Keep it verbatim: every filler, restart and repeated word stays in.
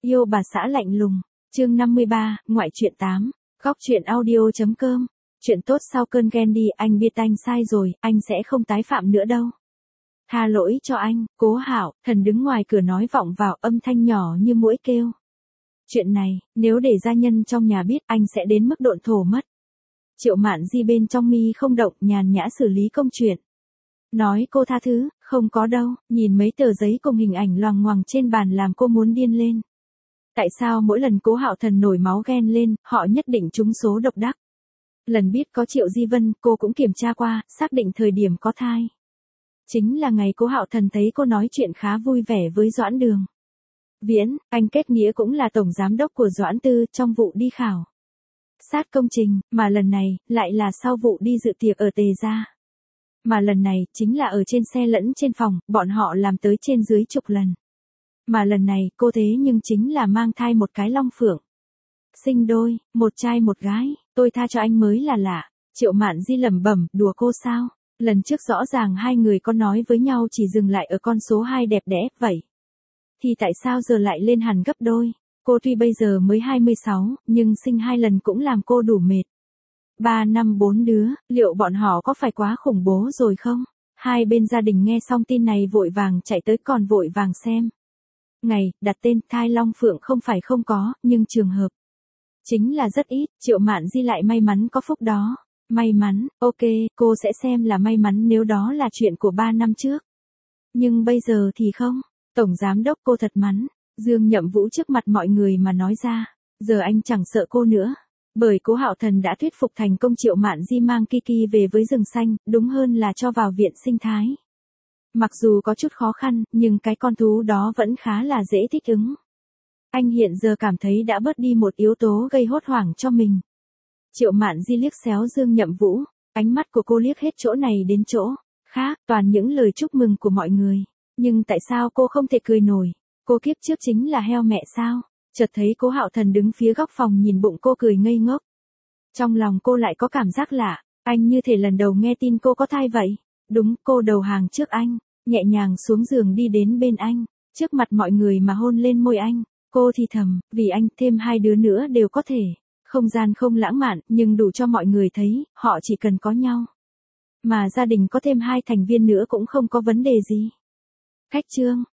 Yêu bà xã lạnh lùng. Chương năm mươi ba, ngoại truyện tám. Góc truyện audio.com. Chuyện tốt sau cơn ghen đi, anh biết anh sai rồi, anh sẽ không tái phạm nữa đâu. Tha lỗi cho anh, Cố Hạo. Thần đứng ngoài cửa nói vọng vào, âm thanh nhỏ như muỗi kêu. Chuyện này, nếu để gia nhân trong nhà biết, anh sẽ đến mức độn thổ mất. Triệu Mạn Di bên trong mi không động, nhàn nhã xử lý công chuyện. Nói cô tha thứ, không có đâu, nhìn mấy tờ giấy cùng hình ảnh loằng ngoằng trên bàn làm cô muốn điên lên. Tại sao mỗi lần Cố Hạo Thần nổi máu ghen lên, họ nhất định trúng số độc đắc. Lần biết có Triệu Di Vân, cô cũng kiểm tra qua, xác định thời điểm có thai. Chính là ngày Cố Hạo Thần thấy cô nói chuyện khá vui vẻ với Doãn Đường. Viễn, anh kết nghĩa cũng là tổng giám đốc của Doãn Tư trong vụ đi khảo sát công trình, mà lần này, lại là sau vụ đi dự tiệc ở Tề Gia. Mà lần này, chính là ở trên xe lẫn trên phòng, bọn họ làm tới trên dưới chục lần. Mà lần này, cô thế nhưng chính là mang thai một cái long phượng. Sinh đôi, một trai một gái, tôi tha cho anh mới là lạ. Triệu Mạn Di lẩm bẩm, đùa cô sao? Lần trước rõ ràng hai người có nói với nhau chỉ dừng lại ở con số hai đẹp đẽ, vậy. Thì tại sao giờ lại lên hẳn gấp đôi? Cô tuy bây giờ mới hai mươi sáu, nhưng sinh hai lần cũng làm cô đủ mệt. Ba năm bốn đứa, liệu bọn họ có phải quá khủng bố rồi không? Hai bên gia đình nghe xong tin này vội vàng chạy tới còn vội vàng xem. Ngày, đặt tên thai long phượng không phải không có, nhưng trường hợp chính là rất ít. Triệu Mạn Di lại may mắn có phúc đó. May mắn, ok, cô sẽ xem là may mắn nếu đó là chuyện của ba năm trước. Nhưng bây giờ thì không. Tổng giám đốc cô thật mắn. Dương Nhậm Vũ trước mặt mọi người mà nói ra. Giờ anh chẳng sợ cô nữa. Bởi Cố Hạo Thần đã thuyết phục thành công Triệu Mạn Di mang Kiki về với rừng xanh, đúng hơn là cho vào viện sinh thái. Mặc dù có chút khó khăn, nhưng cái con thú đó vẫn khá là dễ thích ứng. Anh hiện giờ cảm thấy đã bớt đi một yếu tố gây hốt hoảng cho mình. Triệu Mạn Di liếc xéo Dương Nhậm Vũ, ánh mắt của cô liếc hết chỗ này đến chỗ khác, toàn những lời chúc mừng của mọi người. Nhưng tại sao cô không thể cười nổi? Cô kiếp trước chính là heo mẹ sao? Chợt thấy Cố Hạo Thần đứng phía góc phòng nhìn bụng cô cười ngây ngốc. Trong lòng cô lại có cảm giác lạ, anh như thể lần đầu nghe tin cô có thai vậy. Đúng, cô đầu hàng trước anh, nhẹ nhàng xuống giường đi đến bên anh, trước mặt mọi người mà hôn lên môi anh. Cô thì thầm, vì anh thêm hai đứa nữa đều có thể. Không gian không lãng mạn, nhưng đủ cho mọi người thấy, họ chỉ cần có nhau. Mà gia đình có thêm hai thành viên nữa cũng không có vấn đề gì. Khách trương,